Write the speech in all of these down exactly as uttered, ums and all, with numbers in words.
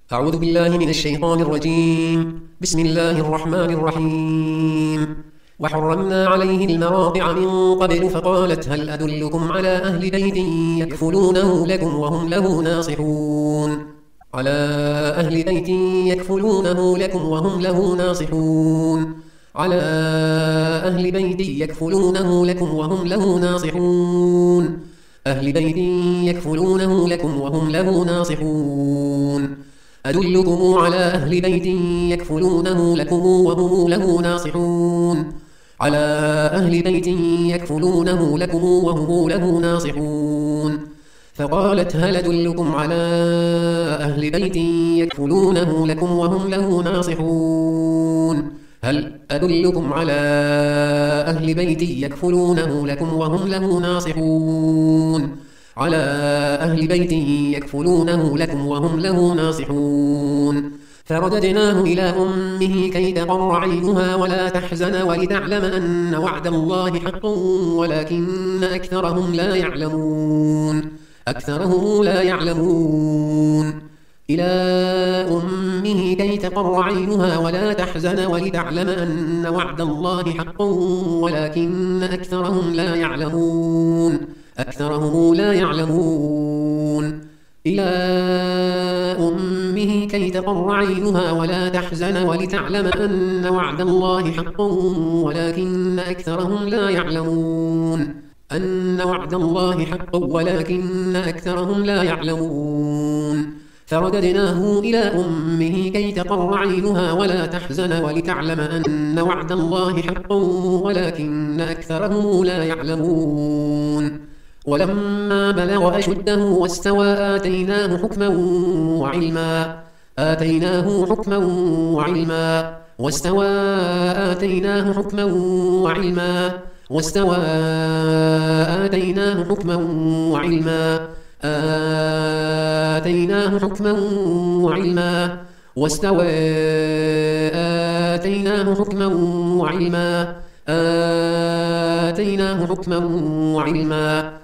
أعوذ بالله من الشيطان الرجيم. بسم الله الرحمن الرحيم. وحرمنا عليه المراضع من قبل فقالت هل أدلكم على أهل بيت يكفلونه لكم وهم له ناصحون على أهل بيت يكفلونه لكم وهم له ناصحون على أهل بيت يكفلونه لكم وهم له ناصحون أهل بيت يكفلونه لكم وهم له ناصحون أدلكم على أهل بيت يكفلونه لكم وهم له ناصحون على أهل بيت يكفلونه لكم وهم له ناصحون فقالت هل أدلكم على أهل بيت يكفلونه لكم وهم له ناصحون هل أدلكم على أهل بيت يكفلونه لكم وهم له ناصحون على أهل بيت يكفلونه لكم وهم له ناصحون فرددناه إلى أمه كي تقر عينها ولا تحزن ولتعلم أن وعد الله حق ولكن أكثرهم لا يعلمون أكثرهم لا يعلمون إلى أمه كي تقر عينها ولا تحزن ولتعلم أن وعد الله حق ولكن أكثرهم لا يعلمون أكثرهم لا يعلمون إلى أمه كي تقر عينها ولا تحزن ولتعلم أن وعد الله حق ولكن أكثرهم لا يعلمون أن وعد الله حق ولكن أكثرهم لا يعلمون فرددناه إلى أمه كي تقر عينها ولا تحزن ولتعلم أن وعد الله حق ولكن أكثرهم لا يعلمون ولما بلغ أشده واستوى آتيناه حكما وعلما آتيناه حكما وعلما واستوى آتيناه حكما وعلما واستوى آتيناه حكما وعلما آتيناه حكما وعلما واستوى آتيناه حكما وعلما آتيناه حكما وعلما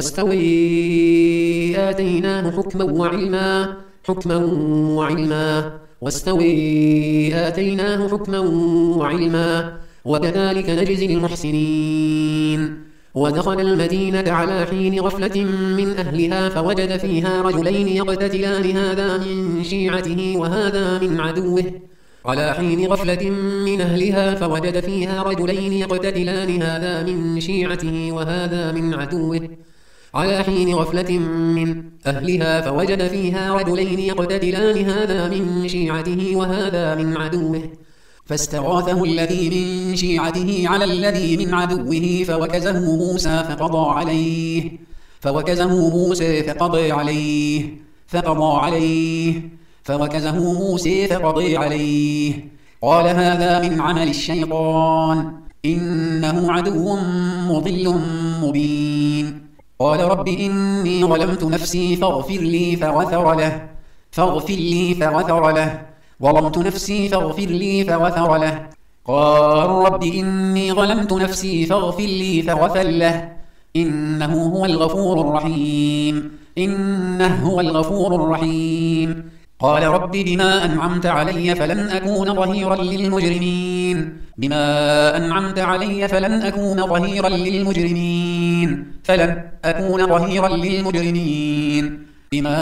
واستوي آتيناه حكما وعلما حكما وعلما واستوي آتيناه حكما وعلما وكذلك نجزي المحسنين ودخل المدينة على حين غفلة من أهلها فوجد فيها رجلين يقتتلان هذا من شيعته وهذا من عدوه على حين غفلة من أهلها فوجد فيها رجلين يقتتلان هذا من شيعته وهذا من عدوه على حين غفلة من أهلها فوجد فيها رجلين يقتتلان هذا من شيعته وهذا من عدوه فاستغاثه الذي من شيعته على الذي من عدوه فوكزه موسى فقضى عليه فوكزه موسى فقضى عليه فقضى عليه فوكزه موسى فقضى عليه قال هذا من عمل الشيطان إنه عدو مضل مبين قال رب إني ظلمت نفسي فاغفر لي فغفر له فاغفر لي فغفر له ظلمت نفسي فاغفر لي فغفر له قال رب إني ظلمت نفسي فاغفر لي فغفر له إنه هو الغفور الرحيم إنه هو الغفور الرحيم قال رب بما أنعمت علي فلن أكون ظهيرا للمجرمين بما أنعمت علي فلن أكون ظهيرا للمجرمين فلن أكون ظهيرا للمجرمين بما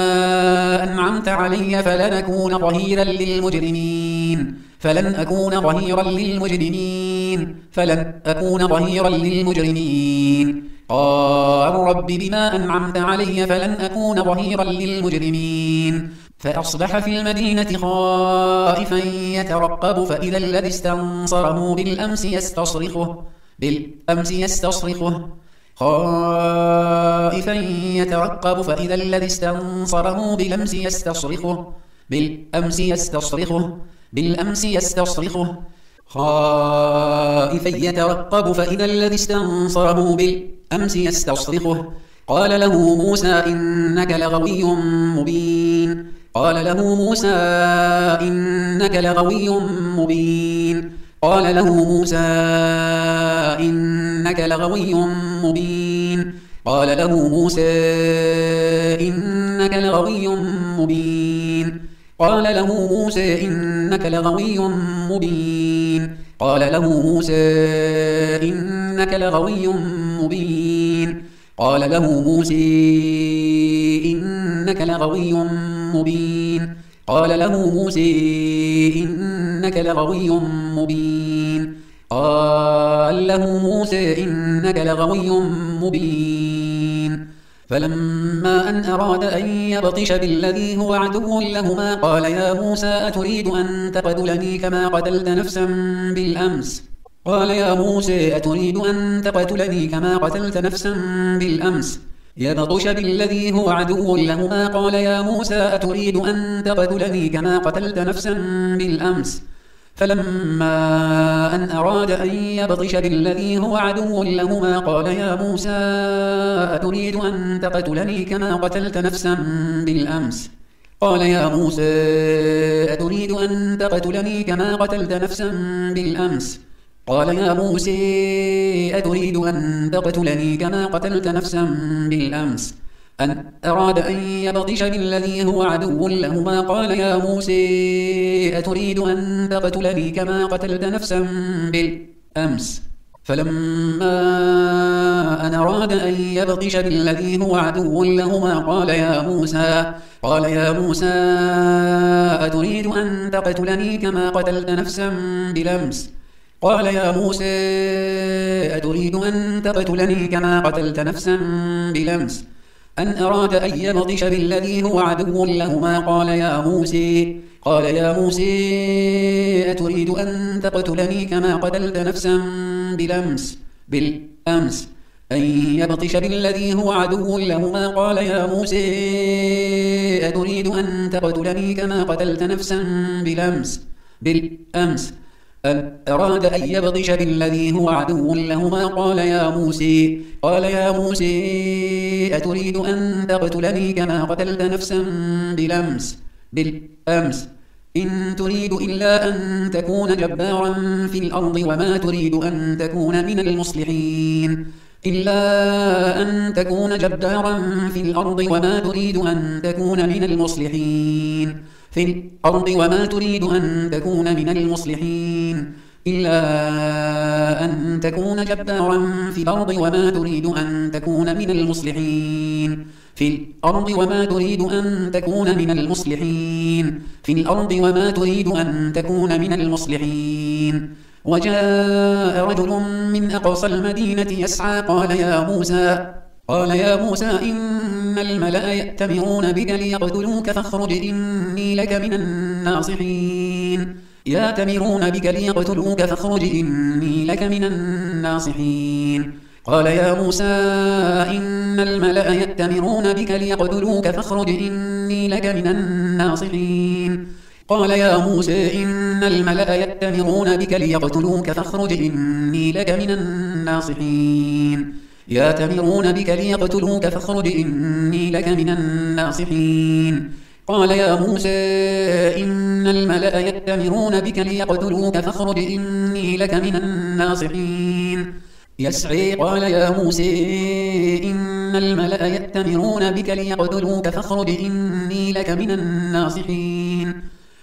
أنعمت علي فلن أكون ظهيرا للمجرمين فلن أكون ظهيرا للمجرمين فلن أكون ظهيرا للمجرمين قال رب بما أنعمت علي فلن أكون ظهيرا للمجرمين فأصبح في المدينة خائفا يترقب فإذا الذي استنصره بالأمس يستصرخه بالأمس يستصرخه خائفا يترقب فإذا الذي استنصره بالأمس يستصرخه بالأمس يستصرخه بالأمس يستصرخه خائفا يترقب فإذا الذي استنصره بالأمس يستصرخه قال له موسى إنك لغوي مبين قال له موسى إنك لغوي مبين قال له موسى إنك لغوي مبين قال له موسى إنك لغوي مبين قال له موسى إنك لغوي مبين قال له موسى إنك لغوي مبين قال له موسى إنك لغوي مبين قال له موسى إنك لغوي مبين قال له موسى إنك لغوي مبين فلما أن أراد أن يبطش بالذي هو عدو لهما قال يا موسى أتريد أن تقتلني كما قتلت نفسا بالأمس قال يا موسى أتريد أن تقتلني كما قتلت نفسا بالأمس يبطش بالذي هو عدو لهما قال يا موسى أتريد أن تقتلني كما قتلت نفسا بالأمس فلما أن أراد أن يبطش بالذي هو عدو لهما قال يا موسى أتريد أن تقتلني كما قتلت نفسا بالأمس قال يا موسى أتريد أن تقتلني كما قتلت نفسا بالأمس قال يا موسى أتريد أن تقتلني كما قتلت نفسا بالأمس أن أراد أن يبطش بالذي هو عدو لهما قال يا موسى أتريد أن تقتلني كما قتلت نفسا بالأمس فلما أن أراد أن يبطش بالذي هو عدو لهما قال يا موسى قال يا موسى أتريد أن تقتلني كما قتلت نفسا بالأمس قال يا موسى أتريد أن تقتلني كما قتلت نفسا بالأمس أن أراد أن يبطش بالذي هو عدو لهما قال يا موسى قال يا موسى أتريد أن تقتلني كما قتلت نفسا بالأمس بالأمس أن يبطش بالذي هو عدو لهما قال يا موسى أتريد أن تقتلني كما قتلت نفسا بالأمس بالأمس أن أراد أن يبطش بالذي هو عدو لهما قال يا موسى قال يا موسى أتريد أن تقتلني كما قتلت نفسا بالأمس بالأمس إن تريد إلا أن تكون جبارا في الأرض وما تريد أن تكون من المصلحين إلا أن تكون جبارا في الأرض وما تريد أن تكون من المصلحين في الأرض وما تريد أن تكون من المصلحين إلا أن تكون جبارا في الأرض وما تريد أن تكون من المصلحين في الأرض وما تريد أن تكون من المصلحين في الأرض وما تريد أن تكون من المصلحين وجاء رجل من أقصى المدينة يسعى قال يا موسى قال يا موسى إن الملأ يأتمرون بك ليقتلوك فاخرج إني لك من الناصحين يأتمرون بك ليقتلوك فاخرج إني لك من الناصحين قال يا موسى إن الملأ يأتمرون بك ليقتلوك فاخرج إني لك من الناصحين قال يا موسى إن الملأ يأتمرون بك ليقتلوك فاخرج إني لك من الناصحين يأتمرون بك ليقتلوك فاخرج إني لك من الناصحين قال يا موسى إن الملأ يأتمرون بك ليقتلوك فاخرج إني لك من الناصحين يسعي قال يا موسى إن الملأ يأتمرون بك ليقتلوك فاخرج إني لك من الناصحين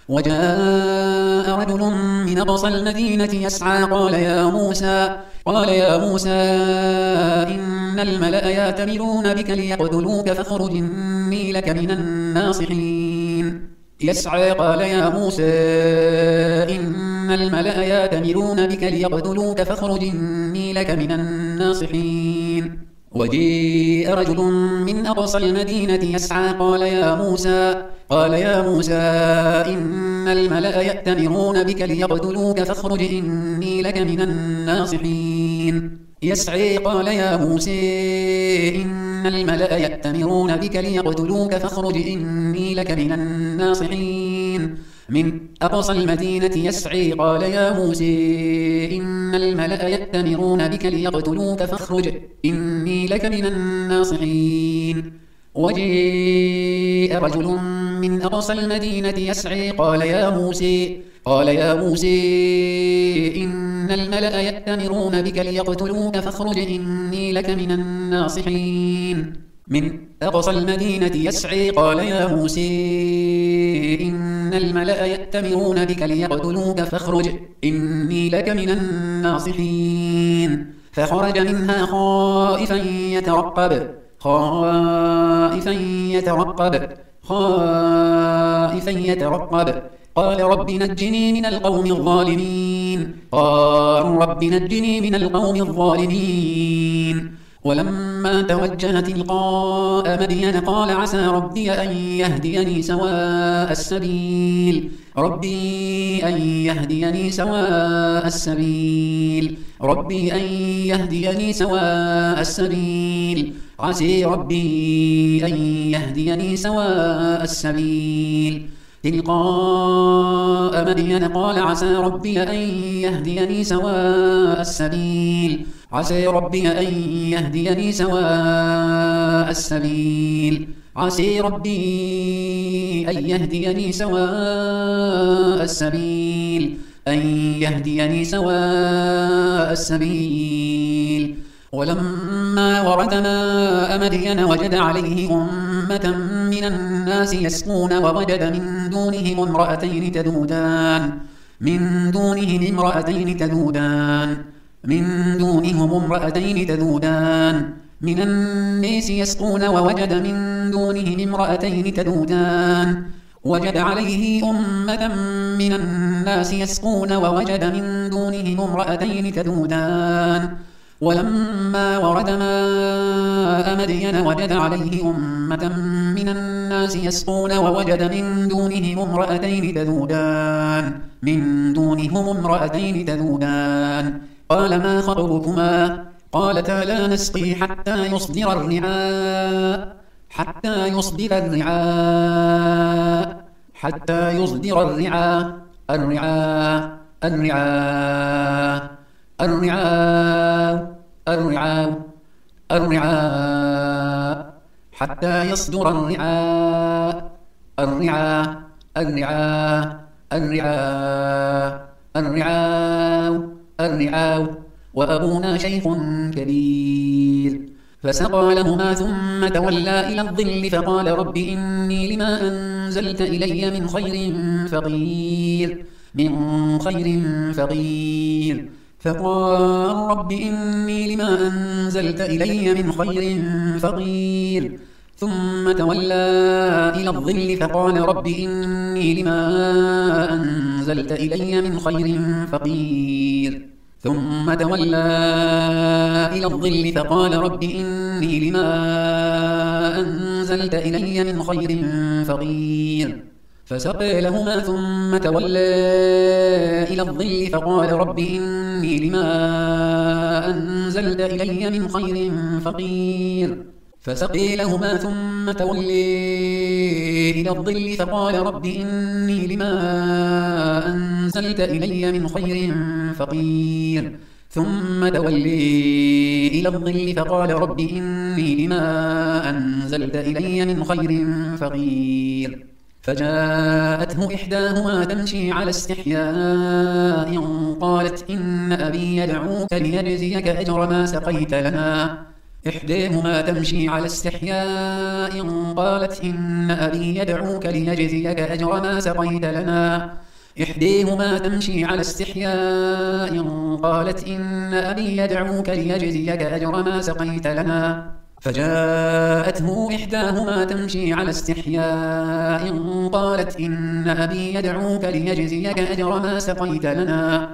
وجاء رجل من أقصى المدينة يسعى قال يا موسى قال يا موسى إن الملأ يأتمرون بك ليقتلوك فاخرج إني لك من الناصحين يسعى قال يا موسى إن الملأ يأتمرون بك ليقتلوك فاخرج إني لك من الناصحين وجيء رجل من أقصى المدينة يسعى قال يا موسى قال يا موسى إن الملأ يأتمرون بك ليقتلوك فاخرج إني لك من الناصحين يسعي قال يا موسى إن الملأ يأتمرون بك ليقتلوك فاخرج إني لك من الناصحين من أقصى المدينة يسعي قال يا موسى إن الملأ يأتمرون بك ليقتلوك فاخرج إني لك من الناصحين وجيء رجل من أقصى المدينة يسعي قال يا موسى قال يا موسى إن الملأ يأتمرون بك ليقتلوك فاخرج إني لك من الناصحين من أقصى المدينة يسعي قال يا موسى إن الملأ يأتمرون بك ليقتلوك فاخرج إني لك من الناصحين فخرج منها خائفا يترقب خائفا يترقب خائفا يترقب قال رب نجني من القوم الظالمين قال رب نجني من القوم الظالمين ولما توجه تلقاء مدين قال عسى ربي أن يهديني سواء السبيل ربي أن يهديني سواء السبيل ربي أن يهديني سواء السبيل عسى ربي أن يهديني سواء السبيل تلقاء مدين قال عسى ربي أن يهديني سواء السبيل عسى ربي أن يهديني سواء السبيل عسى ربي أن يهديني سواء السبيل أن يهديني سواء السبيل ولما ورد ماء مدين وجد عليه أمة من الناس يسقون ووجد من دونهم امرأتين تذودان من دونهم امرأتين تذودان من دونهم امرأتين تذودان من الناس يسقون ووجد من دونهم امرأتين تذودان وجد عليه أمة من الناس يسقون ووجد من دونهم امرأتين تذودان ولما ورد ماء مدين وجد عليه أمة من الناس يسقون ووجد من دونهم امرأتين تذودان من دونهم امرأتين تذودان قال ما خطبكما قالتا لا نسقي حتى يصدر الرعاء حتى يصدر الرعاء حتى يصدر الرعاء الرعاء الرعاء الرعاء الرعاء الرعاء حتى يصدر الرعاء الرعاء الرعاء الرعاء الرعاء الرعاء وأبونا شيخ كبير فسقى لهما ثم تولى إلى الظل فقال رب إني لما أنزلت إلي من خير فقير من خير فقير فقال رب إني لما أنزلت إلي من خير فقير ثم تولى إلى الظل فقال رب إني لما أنزلت إلي من خير فقير ثم تولى إلى الظل فقال رب إني لما أنزلت إلي من خير فقير فسقى لهما ثم تولى إلى الظل فقال رب إني لما أنزلت إلي من خير فقير فسقي لهما ثم تولى إلى الظل فقال رب إني لما أنزلت إلي من خير فقير ثم تولي إلى الظل فقال رب إني لما أنزلت إلي من خير فقير فجاءته إحداهما تمشي على استحياء قالت إن أبي يدعوك ليجزيك أجر ما سقيت لنا إحداهما تمشي على استحياء قالت إن أبي يدعوك ليجزيك أجر ما سقيت لنا إحداهما تمشي على استحياء قالت إن أبي يدعوك ليجزيك أجر ما سقيت لنا فجاءته إحداهما تمشي على استحياء قالت إن أبي يدعوك ليجزيك أجر ما سقيت لنا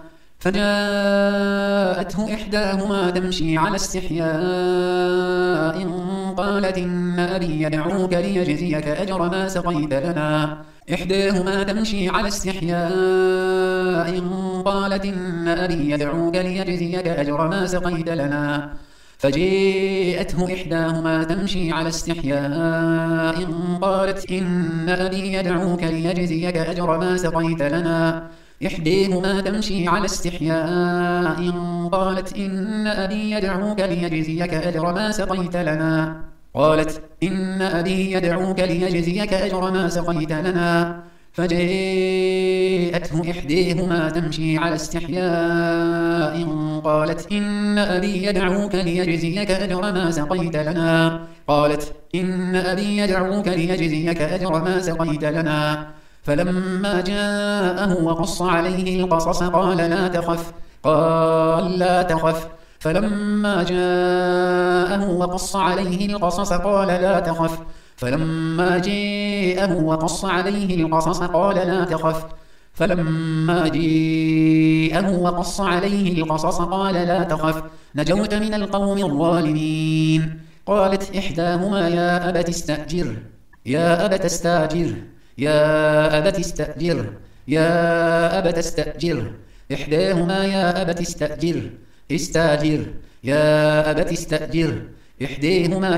فجاءته إحداهما تمشي على استحياء قالت إن أبي يدعوك ليجزيك أجر ما سقيت لنا إحداهما تمشي على استحياء قالت إن أبي يدعوك ليجزيك أجر ما سقيت لنا فجاءته إحداهما تمشي على استحياء قالت إن أبي يدعوك ليجزيك أجر ما سقيت لنا إحداهما تمشي على استحياء قالت إن أبي يدعوك ليجزيك أجر ما سقيت لنا قالت إن أبي يدعوك ليجزيك أجر ما سقيت لنا فجاءته إحداهما تمشي على استحياء قالت إن أبي يدعوك ليجزيك أجر ما سقيت لنا قالت إن أبي يدعوك ليجزيك أجر ما سقيت لنا فلما جاءه وقص عليه القصص قال لا تخف قال لا تخف فلما جاءه وقص عليه القصص قال لا تخف فلما جاءه وقص عليه القصص قال لا تخف فلما جاءه وقص عليه القصص قال لا تخف نجوت من القوم الظالمين قالت إحداهما يا أبت استأجر يا أبت استأجر يا أبت استأجر يا أبت استأجر إحداهما يا أبت استأجر استأجر يا أبت استأجر إحداهما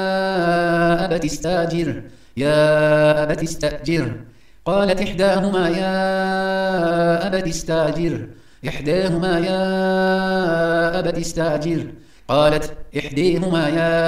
يا أبت استأجر يا أبت استأجر قالت إحداهما يا أبت استأجر إحداهما يا أبت استأجر قالت إحداهما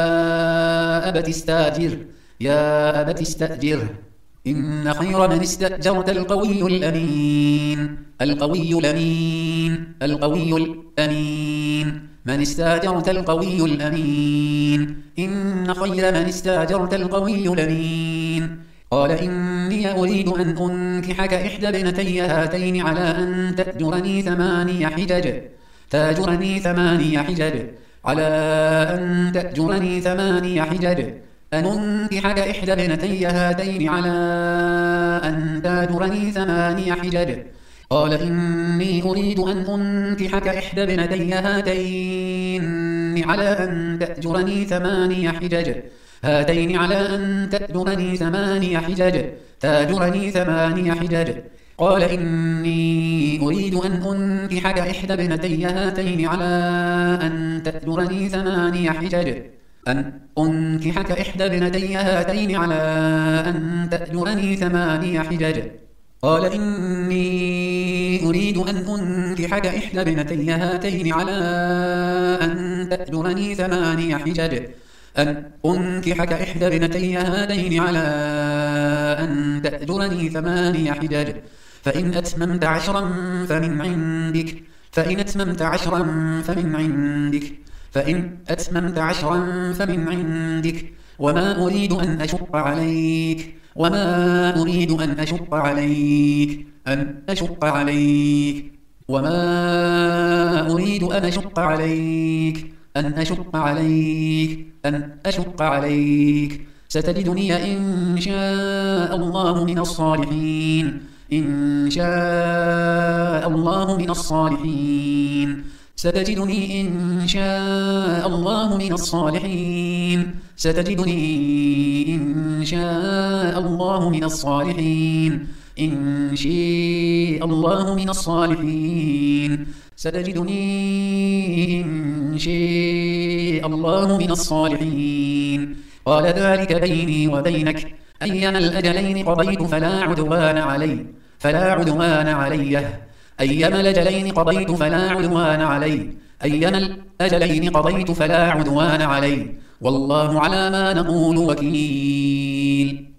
يا أبت استأجر يا أبت استأجر إن خير من استأجرت القوي الأمين القوي الأمين القوي الأمين من استأجرت القوي الأمين إن خير من استأجرت القوي الأمين قال إني أريد أن أنكحك إحدى ابنتي هاتين على أن تأجرني ثماني حجج تأجرني ثماني حجج على أن تأجرني ثماني حجج أن أنكحك إحدى ابنتي هاتين على أن تأجرني ثماني حجج قال إني أريد أن أنكحك إحدى ابنتي هاتين على أن تأجرني ثماني حجج هاتين على أن تأجرني ثماني حجج تأجرني ثماني حجج قال إني أريد أن أنكحك إحدى ابنتي هاتين على أن تأجرني ثماني حجج أن أنكحك إحدى ابنتي هاتين على أن تأجرني ثماني حجج قال إني أريد أن أنكحك إحدى ابنتي هاتين على أن تأجرني ثماني حجج أن أنكحك إحدى ابنتي هاتين على أن تأجرني ثماني حجج فإن أتممت عشرا فمن عندك فإن أتممت عشرا فمن عندك فإن أتممت عشرا فمن عندك وما أريد أن أشق عليك وما أريد أن أشق عليك أن أشق عليك وما أريد أن أشق عليك أن أشق عليك أن أشق عليك ستجدني إن شاء الله من الصالحين إن شاء الله من الصالحين ستجدني إن شاء الله من الصالحين ستجدني إن شاء الله من الصالحين إن شاء الله من الصالحين ستجدني إن شاء الله من الصالحين قال ذلك بيني وبينك أيما الأجلين قضيت فلا عدوان علي فلا عدوان علي أيما الأجلين قضيت فلا عدوان علي أيما الأجلين قضيت فلا عدوان علي والله على ما نقول وكيل.